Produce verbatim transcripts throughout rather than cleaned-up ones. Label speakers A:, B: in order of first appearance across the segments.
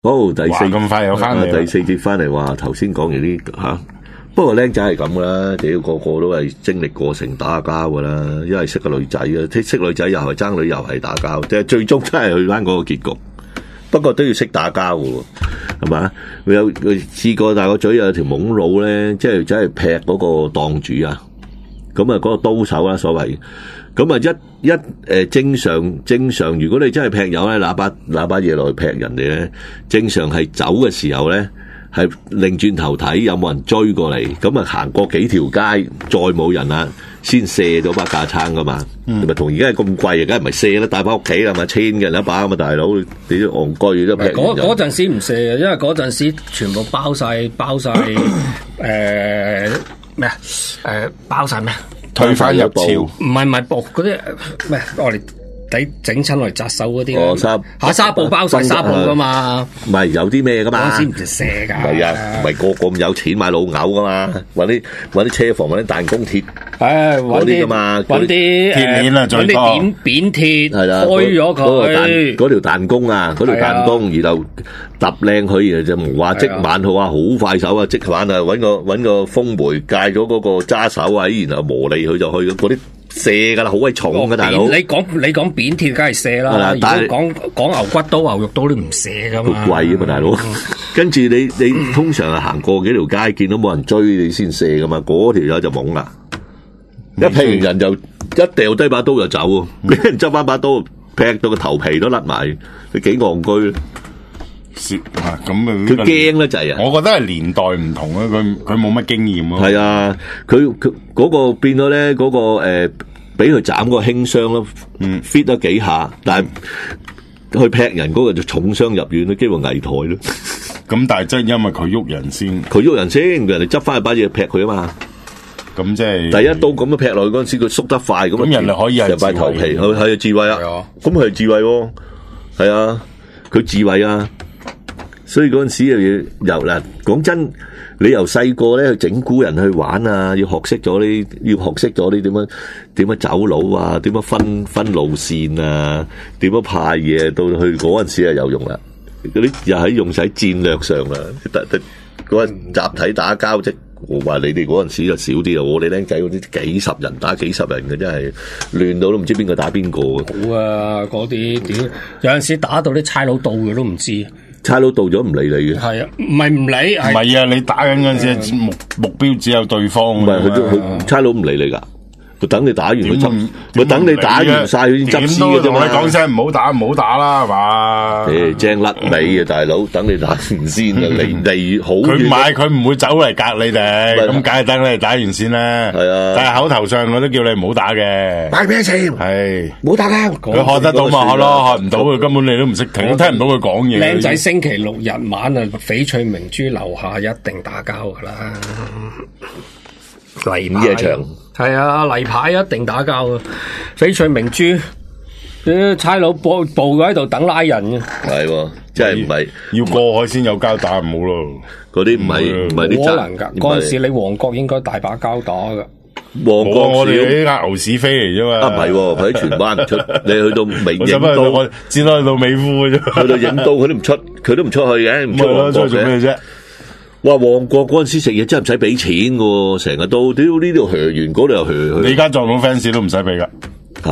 A: 好，第四
B: 咁快又翻嚟，
A: 第四節翻嚟話頭先講完啲吓、啊，不過僆仔係咁噶啦，屌個個都係經歷過程打交噶啦，因為識個女仔啊，識女仔又係爭女又係打交，即係最終真係去翻嗰個結局。不過都要識打交嘅，係嘛？佢有佢試過大個嘴有條懵佬咧，即係真係劈嗰個檔主啊！咁啊，嗰個刀手啦，所謂咁啊，一一誒、呃、正常正常，如果你真係劈友咧，拿把拿把嘢落去劈人哋咧，正常係走嘅時候咧，係擰轉頭睇有冇人追過嚟，咁啊行過幾條街，再冇人啦，先卸咗把架撐噶嘛。咪同而家係咁貴，而家唔係卸啦，帶翻屋企啦嘛，千嘅人一把啊嘛，大佬你都戇居都劈。
C: 嗰嗰陣時唔卸嘅，因為嗰陣時全部包晒包晒誒咩啊誒包晒咩？
B: 退翻入潮，
C: 唔係唔係布嗰啲咩？我哋抵整親落嚟扎手嗰啲。
A: 哦，紗
C: 嚇紗布包晒紗布噶嘛？
A: 唔係有啲咩噶嘛？
C: 嗰陣時唔係卸㗎。
A: 唔係啊，唔係個個咁有錢買老牛噶嘛？揾啲揾啲車房揾啲彈弓鐵，
C: 誒
A: 嗰啲噶嘛？
C: 揾啲
B: 鐵鏈啊，最多
C: 揾啲扁扁鐵，
A: 係啦，
C: 開咗佢。
A: 嗰條彈弓啊，嗰條彈弓，然後揼靚佢，然後就唔話即晚好啊，好快手啊，即晚啊揾個揾個風梅戒咗嗰個揸手位，然後磨利佢就去嗰啲。射噶啦，好鬼重噶大佬。
C: 你講你講扁鐵，梗係射啦。如果講講牛骨刀、牛肉刀，你唔射噶嘛？
A: 好貴啊嘛，大佬。跟住你你通常係行過幾條街，見到冇人追你先射噶嘛。嗰條友就懵啦，一劈完人就一掉低把刀就走，俾人執翻把刀劈到個頭皮都甩埋，佢幾戇居。
B: 咁啊，佢
A: 驚咧就係啊！
B: 我覺得係年代唔同啊，佢佢冇乜經驗咯。
A: 係啊，佢佢嗰個變咗咧，嗰、嗰個誒，俾佢斬個輕傷咯，嗯 ，fit 咗幾下，但係去劈人嗰個就重傷入院咯，幾乎危殆咯。
B: 咁但係真係因為佢喐人先，
A: 佢喐人先，人哋執翻一把嘢劈佢啊嘛。
B: 咁即係
A: 第一刀咁樣劈落去嗰陣時，佢縮得快，咁
B: 人哋可以係
A: 塊頭皮，佢係智慧啊。咁佢係智慧喎，係啊，佢智慧啊。所以嗰陣時又要由嗱，講真，你由細個咧去整蠱人去玩啊，要學識咗呢，要學識咗呢點樣點樣走佬啊，點樣分分路線啊，點樣派嘢，到去嗰陣時就有用啦。嗰啲又喺用喺戰略上啦，嗰陣集體打交啫。我話你哋嗰陣時就少啲啊，我哋僆仔嗰啲幾十人打幾十人嘅，真係亂到都唔知邊個打邊個嘅。
C: 好啊，嗰啲屌有陣時打到啲差佬到嘅都唔知。
A: 差佬到咗唔理你嘅，
C: 係啊，唔係唔理，
B: 唔係啊，你打緊嗰陣時目目標只有對方，
A: 唔係佢都佢差佬唔理你噶，佢等你打完佢執，佢等你打完晒佢先執屍嘅啫嘛。
B: 你講聲唔好打唔好打啦，係嘛？
A: 誒，正甩尾啊，大佬，等你打完先啊，離離好遠。
B: 佢買佢唔會走嚟隔你哋，咁梗係等你打完先啦。係啊，但係口頭上我都叫你唔好打嘅。
A: 買咩錢？
B: 係
A: 唔好打交。
B: 佢學得到嘛？學咯，學唔到佢根本你都唔識聽，都聽唔到佢講嘢。
C: 靚仔星期六日晚啊，翡翠明珠樓下一定打交噶啦。
A: 例夜場
C: 係啊，例牌一定打交啊！翡翠明珠啲差佬布布喺度等拉人嘅，
A: 係即係唔係
B: 要過海先有交打唔好咯？
A: 嗰啲唔係唔係啲
C: 可能㗎。嗰陣時你旺角應該大把交打㗎。
A: 旺角
B: 我哋啲呃牛屎飛嚟啫嘛。
A: 啊唔係，佢喺荃灣出，你去到美影都，
B: 我只可以到美孚嘅啫。
A: 去到影都佢都唔出，佢都唔出去嘅，唔出旺角
B: 做咩啫？
A: 哇！旺角嗰陣時食嘢真係唔使俾錢嘅，成日都屌呢度學完，嗰度又學去。
B: 你而家撞到 fans 都唔使俾噶
A: 吓？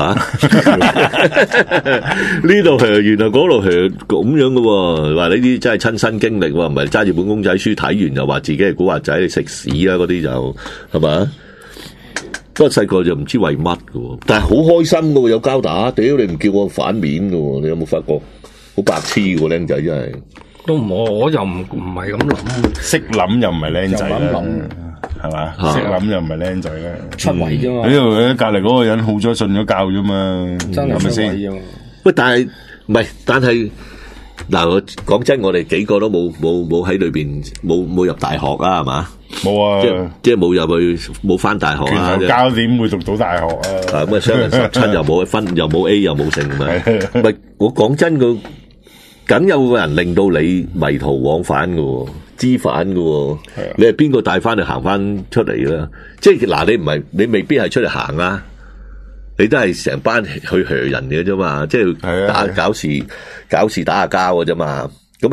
A: 呢度學完啊，嗰度學咁樣嘅，話呢啲真係親身經歷，唔係揸住本公仔書睇完又話自己係古惑仔，你食屎啊！嗰啲就係嘛？不過細個就唔知為乜嘅，但係好開心嘅，有交打。屌你唔叫我反面嘅，你有冇發覺？好白痴嘅僆仔真係。
C: 都唔我我又唔唔係咁諗，
B: 識諗又唔係僆仔啦，係嘛？識諗又唔係僆仔啦，
C: 出位啫嘛。
B: 因為隔籬嗰個人好咗信咗教啫嘛，
C: 真係
B: 咪先？
A: 喂，但係唔係？但係嗱，我講真，我哋幾個都冇冇冇喺裏邊冇冇入大學啊，係嘛？
B: 冇啊，
A: 即係即係冇入去冇翻大學啊？
B: 教點會讀到大學啊？
A: 咁啊，雙人十七又冇分，又冇 A 又冇成咁啊！唔係我講真個。梗有個人令到你迷途往返嘅，知返嘅，你係邊個帶翻你行翻出嚟啦？即係嗱，你唔係你未必係出嚟行啦，你都係成班去嚇人嘅啫嘛，即係打搞事搞事打下交嘅啫嘛。咁啊，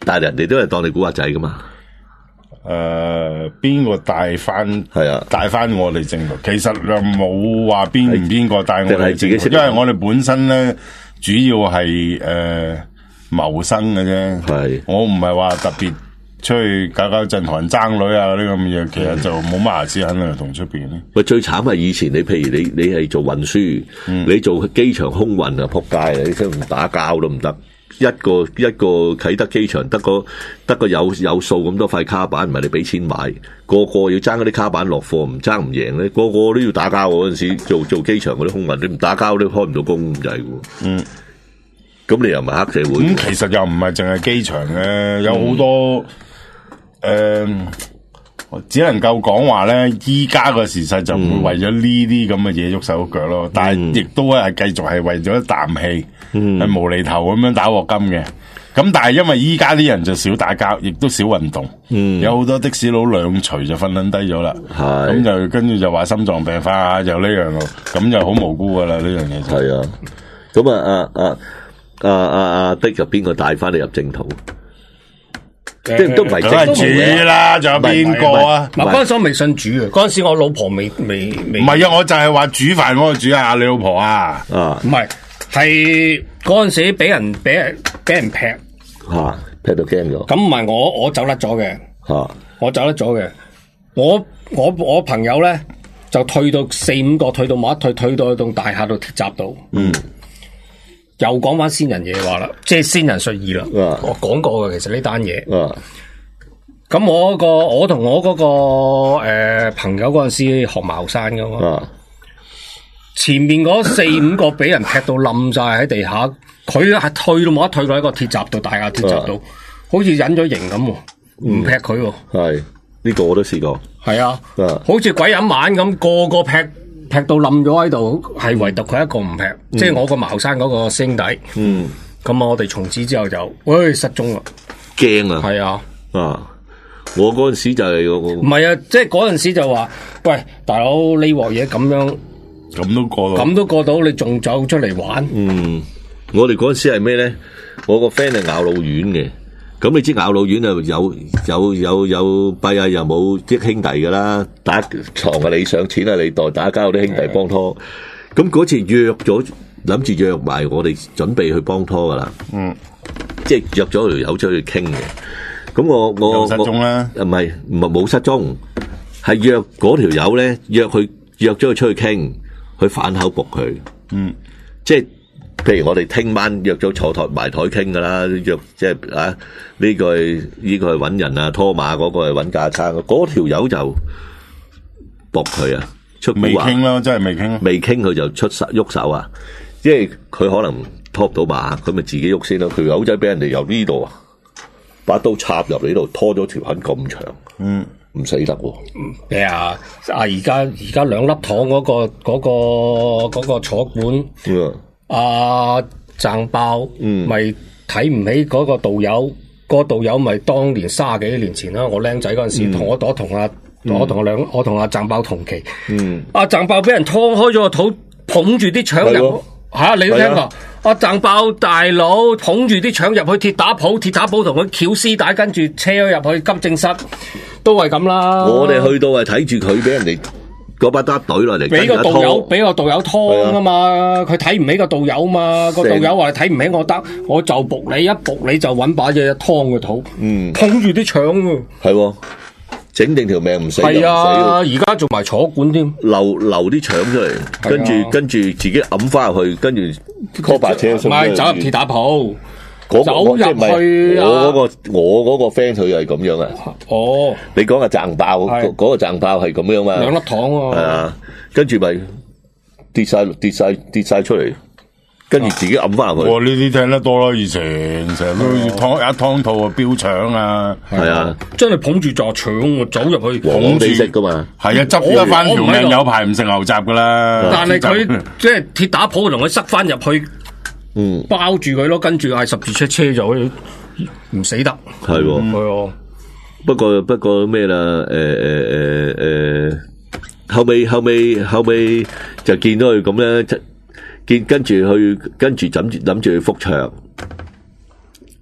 A: 但係人哋都係當你古惑仔噶嘛。
B: 誒、呃，邊個帶翻？
A: 係啊，
B: 帶翻我哋正途。其實又冇話邊唔邊個帶我哋正途，
A: 自己
B: 因為我哋本身咧主要係誒謀生嘅啫。係，我唔係話特別出去搞搞震同人爭女啊嗰啲咁嘅嘢，其實就冇乜牙齒肯定同出邊咧。
A: 喂，最慘係以前你譬如你你係做運輸，嗯、你做機場空運啊，撲街啊！你真唔打交都唔得。一個一個啟德機場得個得個有有數咁多塊卡板，唔係你俾錢買，個個要爭嗰啲卡板落貨，唔爭唔贏咧，個個都要打交。嗰陣時做做機場嗰啲空運，你唔打交都開唔到工咁滯嘅。嗯，咁你又唔係黑社會？咁、
B: 嗯、其實又唔係淨係機場嘅，有好多誒、嗯呃，只能夠講話咧，依家個時勢就唔會為咗呢啲咁嘅嘢喐手喐腳咯，嗯、但係亦都係繼續係為咗一啖氣。係、嗯、無厘頭咁樣打鑊金嘅，咁但係因為依家啲人就少打交，亦都少運動，嗯、有好多的士佬兩錘就瞓撚低咗啦，咁就跟住就話心臟病發，又呢樣咯，咁就好無辜噶啦呢樣嘢。係啊，
A: 咁啊啊啊啊啊啊的就邊個帶翻你入正途？即係都唔係正
B: 主啦，仲有邊個啊？
C: 嗱，嗰陣時我未信主啊，嗰陣時我老婆未未未。
B: 唔係啊，我就係話煮飯嗰個主啊，你老婆啊，
A: 啊，
C: 唔係。係嗰陣時俾人俾人俾人劈
A: 吓、啊，劈到驚咗。
C: 咁唔係我我走甩咗嘅
A: 吓，
C: 我走甩咗嘅。我我我朋友咧就退到四五個，退到某一退，退到去棟大廈度鐵閘度。嗯，又講翻先人嘢話啦，即係先人述意啦。啊、我講過嘅，其實呢單嘢。啊，咁我、嗰個我同我嗰、嗰個誒、呃、朋友嗰陣時學茅山噶嘛。啊，前面嗰四五個俾人劈到冧晒喺地下，佢係退到冇得退到喺個鐵閘度，大廈鐵閘度，好似隱咗形咁，唔劈佢喎。
A: 係呢、呢個我都試過。係
C: 啊，啊好似鬼飲晚咁，個個劈劈到冧咗喺度，係唯獨佢一個唔劈，嗯、即係我個茅山嗰個兄弟。嗯，咁我哋從此之後就，喂失蹤啦，
A: 驚啊！
C: 係啊，
A: 啊，我嗰陣時就係我
C: 唔係啊，即係嗰陣時就話，喂大佬呢鑊嘢咁樣。
B: 咁都過到，
C: 咁都過到，你仲走出嚟玩？
A: 嗯，我哋嗰陣時係咩咧？我個 friend 係咬老丸嘅，咁你知咬老丸就有有有有弊啊，又冇益兄弟噶啦，打床啊你上，錢啊你袋，打交啲兄弟幫拖。咁嗰次約咗，諗住約埋我哋準備去幫拖噶啦。嗯，即係約咗條友出去傾嘅。咁我我
B: 失蹤啦？
A: 唔係唔係冇失蹤，係約嗰條友咧，約佢約咗佢出去傾。去反口駁佢，嗯，即係譬如我哋聽晚約咗坐台埋台傾噶啦，約即係啊呢、這個係呢、這個係揾人啊拖馬，嗰個係揾架撐，嗰條友就駁佢啊，出
B: 未傾咯，真係未傾，
A: 未傾佢就出手喐手啊，因為佢可能拖唔到馬，佢咪自己喐先咯，條友仔俾人哋由呢度啊把刀插入嚟呢度拖咗條痕咁長，嗯。唔死得喎！
C: 咩啊？啊！而家而家兩粒糖嗰、嗰個嗰、嗰個嗰、嗰個坐館，阿鄭爆咪睇唔起嗰個導遊，嗰個導遊咪當年卅幾年前啦。我僆仔嗰陣時，同、嗯、我我同阿我同我兩我同阿鄭爆同期。嗯，阿鄭爆俾人拖開咗個肚，捧住啲腸入吓，你都聽過？阿鄭爆大佬捧住啲腸入去鐵打鋪，鐵打鋪同佢撬絲帶，跟住車咗入去急症室。都係咁啦，
A: 我哋去到係睇住佢俾人哋嗰把刀懟落嚟，
C: 俾個導遊俾個導遊拖啊嘛，佢睇唔起個導遊嘛，個導遊話睇唔起我得，我就仆你一仆你就揾把嘢劏個肚，嗯，捧住啲腸啊，
A: 係，整定條命唔死，
C: 係啊，而家做埋坐館添，
A: 流流啲腸出嚟，跟住跟住自己揞翻入去，跟住 call 白車，
C: 唔係走入鐵打鋪。
A: 那個、
C: 走入去啊！
A: 我嗰、那個我嗰個 friend 佢係咁樣啊！
C: 哦，
A: 你講嘅掙爆，嗰、那個掙爆係咁樣嘛？
C: 兩粒糖喎，係
A: 啊，跟住咪跌晒跌晒跌晒出嚟，跟住自己揞翻入去。
B: 我呢啲聽得多咯，以前成日都湯一湯套啊，飆腸啊，
A: 係啊，
C: 真係捧住座腸走入去，
A: 捧住食噶嘛，
B: 係啊，執得翻條命有排唔食牛雜噶啦。
C: 但係佢即係鐵打鋪同佢塞翻入去。嗯，包住佢咯，跟住係十字車車咗，唔死得。
A: 係喎，
C: 係喎。
A: 不過不過咩啦？誒誒誒誒，後尾後尾後尾就見到佢咁咧，見跟住去跟住諗住諗住去覆場，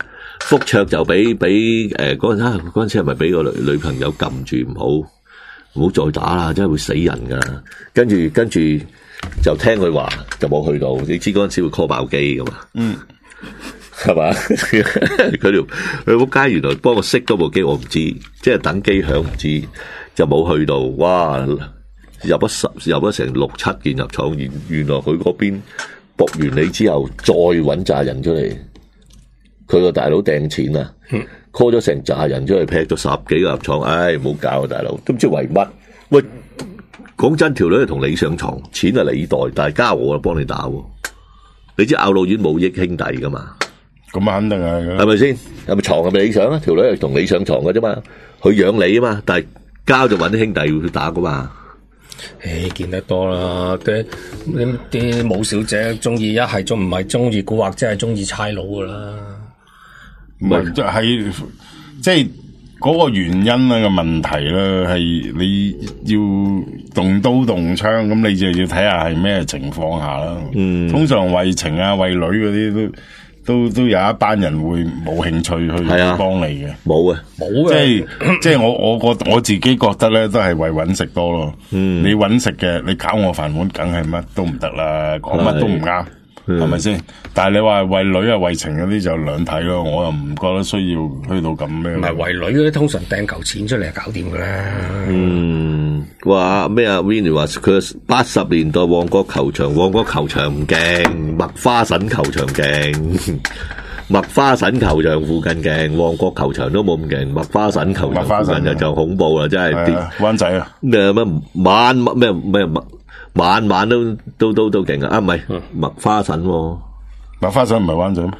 A: 福卓就俾俾誒嗰陣啊嗰陣時係咪俾個女女朋友撳住唔好唔好再打啦，真係會死人噶。跟住跟住就聽佢話就冇去到，你知嗰陣時會 call 爆機噶嘛？嗯，係嘛？佢條佢仆街原來幫我熄咗部機，我唔知，即係等機響唔知，就冇去到。哇！入咗十入咗成六七件入廠，原原來佢嗰邊搏完你之後，再揾扎人出嚟。佢個大佬掟錢啊 ，call 咗成扎人出嚟，劈咗十幾個入廠，唉，唔好搞啊，大佬，都唔知為乜。喂，講真，條女係同你上床，錢係你袋，但係交我啊，幫你打喎。你知咬老院冇益兄弟噶嘛？
B: 咁肯定係，
A: 係咪先？係咪床係咪你上啊？條女係同你上床嘅啫嘛，佢養你啊嘛，但係交就揾啲兄弟去打噶嘛。
C: 誒，見得多啦，啲啲啲武小姐中意一係中唔係中意古惑，即係中意差佬噶啦。
B: 唔係即係即係嗰個原因咧個問題咧，係你要動刀動槍，咁你就要睇下係咩情況下啦。嗯，通常為情啊為女嗰啲都都都有一班人會冇興趣去幫你嘅。
A: 冇啊，
C: 冇
B: 即係即係我我我我自己覺得咧，都係為揾食多咯。嗯，你揾食嘅，你搞我飯碗，梗係乜都唔得啦，講乜都唔啱。係咪先？但係你話為女啊為情嗰啲就兩睇咯，我又唔覺得需要去到咁咩。
C: 唔係為女嗰啲，通常掟嚿錢出嚟就搞掂噶啦。
A: 嗯，話咩啊 Vinny 話佢八十年代旺角球場，旺角球場唔勁，麥花臣球場勁，麥花臣球場附近勁，旺角球場都冇咁勁，麥花臣球場附近就就恐怖啦，真係。
B: 灣仔啊？
A: 咩咩晚咩咩晚晚都都都都勁啊！啊唔係麥花臣，
B: 麥花臣唔係灣仔咩？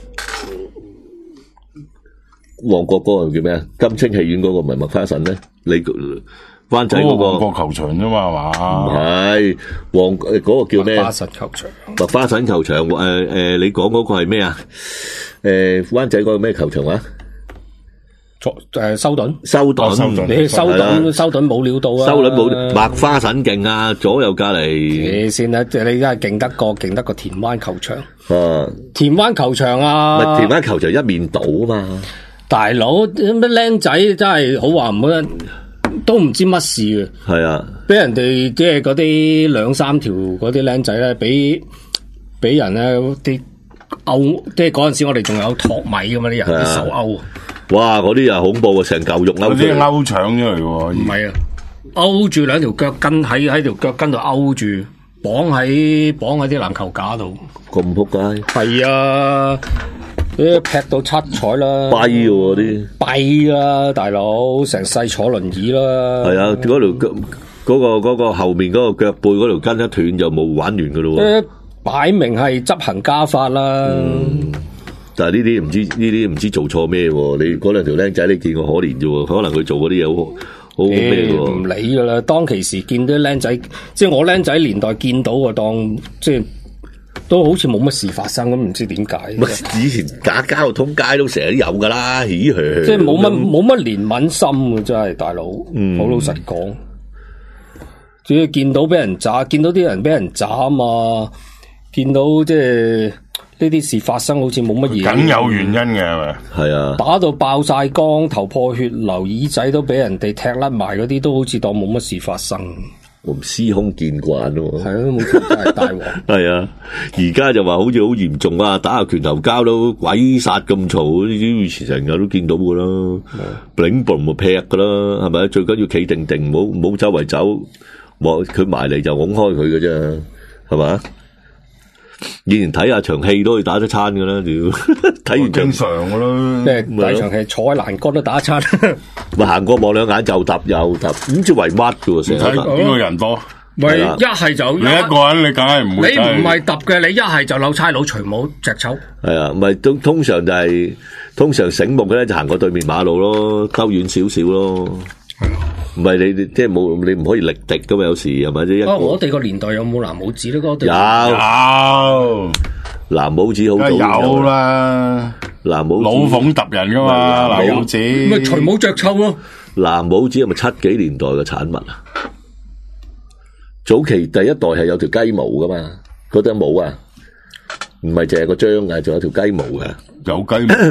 A: 旺角嗰個叫咩啊？金青戲院嗰個唔係麥花臣咩？你灣仔嗰個
B: 旺角球場啫嘛，係嘛？
A: 唔係旺嗰個叫咩？
C: 麥花臣球場。麥
A: 花臣球場誒誒，你講嗰個係咩啊？誒，灣仔嗰個咩球場啊？
C: 誒，修頓，
A: 修頓，
C: 你修頓，修頓冇料到啊！
A: 修頓冇麥花臣勁啊，左右隔籬。
C: 你先啦，即係你而家係勁得過，勁得過田灣球場。
A: 啊，
C: 田灣球場啊，
A: 咪田灣球場一面倒啊嘛！
C: 大佬，咩僆仔真係好話唔好聽，都唔知乜事嘅。
A: 係啊，
C: 俾人哋即係嗰啲兩三條嗰啲僆仔咧，俾俾人咧啲勾，即係嗰陣時我哋仲有托米咁嘛啲人，啲手勾。哇！
A: 嗰啲又恐怖啊，成嚿肉勾出嚟，
B: 勾腸出嚟喎。
C: 唔係啊，勾住兩條腳筋喺喺條腳筋度勾住，綁喺綁喺啲籃球架度。
A: 咁仆街。係
C: 啊，啲劈到七彩啦。
A: 跛喎嗰啲。
C: 跛啦，大佬，成世坐輪椅啦。
A: 係啊，嗰條腳嗰個嗰個後面嗰個腳背嗰條筋一斷就冇玩完噶咯喎。
C: 擺明係執行家法啦。
A: 嗯但係呢啲唔知呢啲唔知做錯咩喎？你嗰兩條僆仔你見過可憐啫喎，可能佢做嗰啲嘢好好咩喎？
C: 唔理噶啦，當其時見啲僆仔，即係我僆仔年代見到嘅，當即係都好似冇乜事發生咁，唔知點解。
A: 以前假交通街都成日都有噶啦，咦？
C: 即係冇乜冇乜憐憫心嘅，真係大佬，好、嗯、老實講。只要見到俾人斬，見到啲人俾人斬啊，見到即係。呢啲事發生好似冇乜嘢，
B: 梗有原因嘅係咪？
A: 係啊，
C: 打到爆晒光，頭破血流，耳仔都俾人哋踢甩埋，嗰啲都好似當冇乜事發生。
A: 我唔司空見慣咯。
C: 係啊，冇錯，真係大鑊。
A: 係啊，而家就話好似好嚴重啊，打下拳頭交都鬼殺咁嘈，呢啲以前成日都見到噶啦，頂部咪劈噶啦，係咪？最緊要企定定，唔好唔好周圍走，望佢埋嚟就拱開佢嘅啫，係嘛？以前睇下場戲都可以打一餐噶啦，屌睇完
B: 正常噶啦，
C: 即係睇場戲坐喺欄杆都打一餐，
A: 咪行過望兩眼就揼又揼，唔知為乜噶喎，成日
B: 邊個人多？
C: 咪一係就
B: 你一個人，你梗係唔會。
C: 你唔係揼嘅，你一係就扭差佬除帽隻抽。
A: 係啊，咪通通常就係、是、通常醒目嘅咧，就行過對面馬路咯，兜遠少少咯。唔係你即係冇你唔可以力敵噶嘛？有時係咪啫？
C: 啊！我哋個年代有冇藍帽子咧？嗰
A: 有有藍帽子好早
B: 有啦，
A: 藍帽
B: 老鳳揼人噶嘛？藍帽子
C: 咪除帽着抽咯。
A: 藍帽子係咪七幾年代嘅產物啊？早期第一代係有條雞毛噶嘛？嗰頂帽啊，唔係淨係個章啊，仲有條雞毛嘅。
B: 有雞毛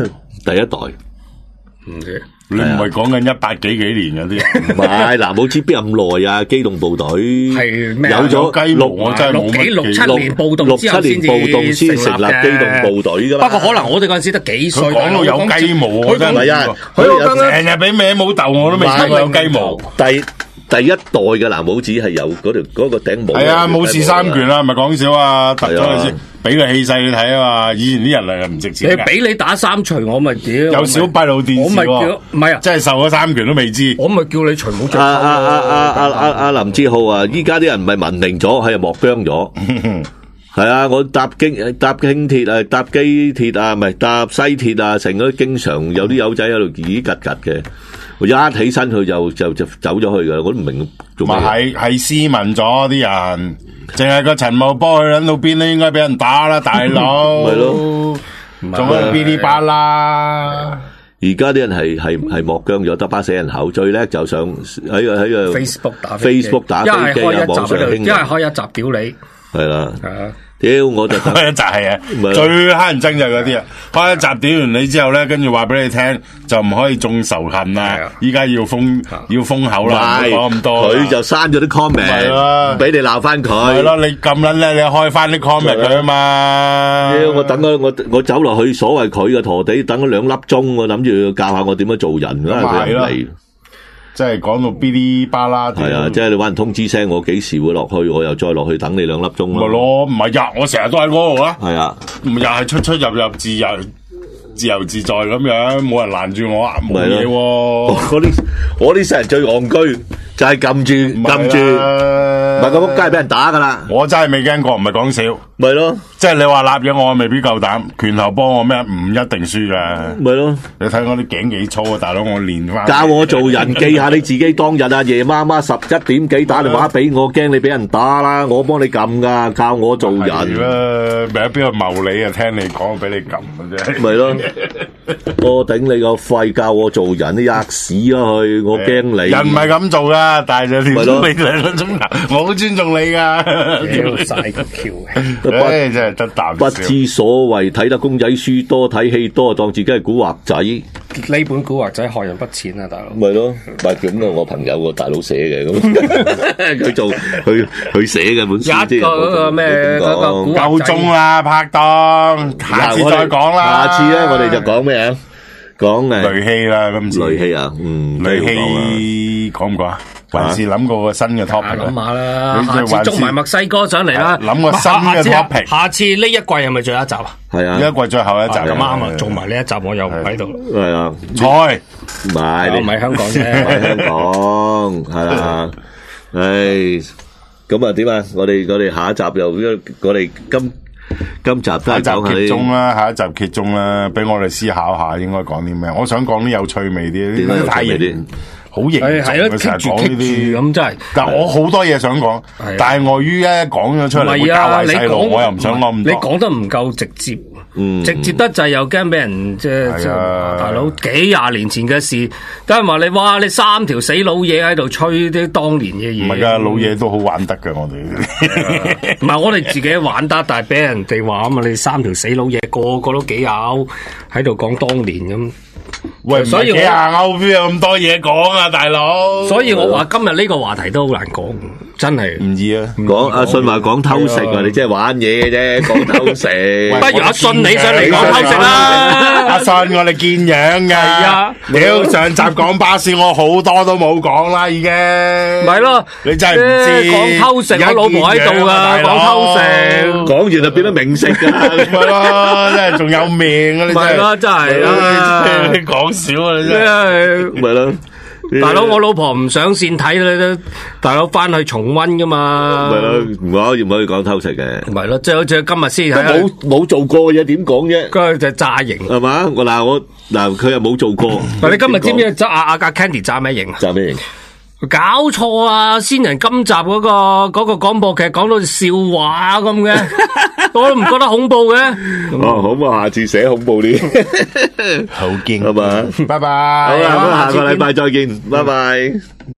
A: 第一代。
C: 唔知
B: 你唔係講緊一百幾幾年嗰啲？
A: 唔係嗱，冇知邊咁耐啊！機動部隊
C: 係咩啊
A: 有咗
B: 雞毛我真係
C: 六
B: 冇乜
C: 幾六七
B: 記
C: 年暴動
A: 六
C: 之後先至
A: 七年暴動先成立機動部隊噶嘛。
C: 不過可能我哋嗰陣時得幾歲，
B: 佢講到有雞毛，我真係
A: 唔係啊
B: 佢
A: 佢有
B: 成日俾咩冇豆，我都未睇過有雞毛。
A: 第第一代嘅藍帽子係有嗰條嗰個頂帽。
B: 係啊，武士三拳啦，唔係講笑啊，突咗
A: 係啊
B: 佢先，俾個氣勢你睇啊嘛。以前啲人嚟唔值錢
C: 你
B: 㗎，
C: 俾你打三錘，我咪屌
B: 有小閉路電視
C: 我咪叫
B: 喎，
C: 唔係啊，
B: 真係受咗三拳都未知。
C: 我咪叫你除冇着
A: 啊啊啊啊啊啊啊林志浩啊！依家啲人唔係文明咗，係莫僵咗。係啊，我搭京搭輕鐵啊，搭機鐵啊，唔係搭西鐵啊，成日都經常有啲友仔喺度咦吉吉嘅。我一起身佢就就就走咗去噶，我都唔明做
B: 咪
A: 乜嘢。
B: 係係斯文咗啲人，淨係個陳茂波去撚到邊咧，應該俾人打啦，大佬。
A: 咪咯，
B: 仲喺度嗶哩吧啦。
A: 而家啲人係係係莫僵咗，得把死人口，最叻就上喺個喺個
C: Facebook 打飛機
A: Facebook 打
C: 一係
A: 飛機啊，
C: 開一集喺度，
A: 網上興
C: 一係開一集屌你，
A: 係啦。
C: 係啊，
A: 屌我就
B: 開一集係啊，
A: 咪
B: 最乞人憎就係嗰啲啊！開一集屌完你之後咧，跟住話俾你聽，就唔可以種仇恨
C: 係
B: 啦
C: 啊。
B: 依家要封要封口
A: 唔
B: 啦，唔好
A: 係
B: 講咁多啦。
A: 佢就刪咗啲
B: 係咯
A: comment，唔俾你鬧翻佢。
B: 係咯，你咁撚咧，你開翻啲 comment 佢啊嘛。
A: 屌我等咗我我走落去所謂佢嘅陀地，等咗兩粒鐘，我諗住教下我點樣做人，因為佢又唔嚟。
B: 即係講到嗶哩吧啦，
A: 係啊，即係你搵人通知聲，我幾時會落去，我又再落去等你兩粒鐘咯。
B: 咪咯，唔係呀，我成日都喺嗰度啦，
A: 係啊，
B: 又係出出入入自由自由自在咁樣，冇人攔住我啊，冇
A: 咪
B: 嘢
A: 咯
B: 喎。
A: 我啲我啲世人最戇居，就係撳住撳住，唔係個仆街俾人打噶啦，
B: 我真係未驚過，唔係講笑。
A: 咪咯
B: 即係你話立嘢，我未必夠膽。拳頭幫我咩？唔一定輸噶。
A: 咪咯，
B: 你睇我啲頸幾粗啊，大佬，我練翻。
A: 教我做人，記下你自己當日啊，夜媽媽十一點幾打電話俾我，驚你俾人打啦，我幫你撳噶，教我做
B: 係
A: 人，
B: 啦，咪喺邊度謀你啊？聽你講，俾你撳嘅啫。
A: 咪咯，我頂你個肺，教我做人，你吔屎啦去，我驚你。
B: 人唔係咁做噶，但係就
A: 咪咯
B: 條你兩個鐘頭，我好尊重你噶。
C: 屌晒個橋。
B: 唉，真係得啖
A: 不
B: 笑。
A: 知所謂，睇得公仔書多，睇戲多，當自己係古惑仔，咪
C: 呢本古惑仔害人不淺啊，大佬。
A: 咯，咪咁啊！我朋友個大佬寫嘅，咁佢做佢佢寫嘅本書，
C: 一個嗰個咩嗰個古
B: 夠鐘啦，拍檔，下次再講啦。
A: 下次咧，我哋就講咩啊？講誒
B: 雷戲啦，今次
A: 雷戲啊，嗯，
B: 雷
A: 繼續講啊
B: 戲講唔講啊？還是諗過個新嘅 topic
C: 諗下
B: 啊？
C: 啦，
B: 你
C: 下次
B: 還是
C: 捉埋墨西哥上嚟啦，
B: 諗個新嘅
C: 下次
B: topic
C: 下次呢一季係咪最後一集啊？
A: 係啊，
B: 呢一季最後一集
C: 咁啱啊，做埋呢一集我又唔喺度，
A: 係啊，
B: 菜
A: 唔係你
C: 我唔喺香港
A: 唔喺
C: 啫。
A: 香港，係啦，唉，咁啊點啊？我哋我哋下一集又我哋今今集都
B: 下一集
A: 係講下
B: 揭盅
A: 啲
B: 啦，下一集揭盅啦，俾我哋思考下應該講啲咩。我想講啲有趣味啲，
A: 點解有
B: 太
A: 趣味啲
B: 型，好型
C: 係係咯，
B: 佢成日
C: 棘住
B: 講呢
C: 棘住
B: 啲。
C: 咁真係。
B: 但我好多嘢想講
C: 係，
B: 但係礙於咧講咗出
C: 唔
B: 嚟會
C: 係啊，
B: 教壞
C: 你講
B: 細路，我又唔想講咁
C: 你
B: 多。
C: 講得唔夠直接，
A: 嗯
C: 直接得滯又驚俾人即係即係
B: 係啊
C: 大佬幾廿年前嘅事，梗係話你哇你三條死老嘢喺度吹啲當年嘅嘢。
B: 唔係噶，老嘢都好玩得噶，我哋。
C: 唔係我哋自己玩得，但係俾人哋話啊嘛，你三條死老嘢個個都幾咬喺度講當年咁。
B: 喂，
C: 所以我
B: 所以幾廿歐邊有咁多嘢講啊，大佬。
C: 所以我話今日呢個話題都好難講，真係。
B: 唔易啊。
A: 講阿信話講偷食啊，你即係玩嘢嘅啫，講偷食。
C: 不如阿信你上嚟講偷食啦。
B: 阿信，我哋見樣噶。
C: 係啊
B: 屌上集講巴士，我好多都冇講啦，已經。
C: 咪咯，
B: 你真係唔知。
C: 講偷食，我老婆喺度噶，講偷食。
A: 講完就變咗明食噶，
B: 咪咯，真係仲有命啊！你真係。
C: 咪咯，真係啊！
B: 你講笑啊！你
C: 真
B: 真係。
C: 係。
A: 咪咯。
C: 大佬，我老婆唔上線睇啦，大佬翻去重溫噶嘛。
A: 咪咯，唔可以唔可以講偷食嘅。
C: 咪咯，即係好似今日先睇。
A: 冇冇做過嘅嘢點講啫？
C: 嗰個就炸型。
A: 係嘛？我嗱我嗱佢又冇做過。
C: 喂，你今日知唔知炸阿阿架 Candy 炸咩型啊？
A: 炸咩型？
C: 搞錯啊！仙人今集嗰、個嗰、個廣播劇講到笑話咁嘅，我都唔覺得恐怖嘅。
A: 哦，好啊，下次寫恐怖啲，
B: 好驚
A: 係嘛？
B: 拜拜。
A: 好啦，咁下個禮拜再見，拜拜。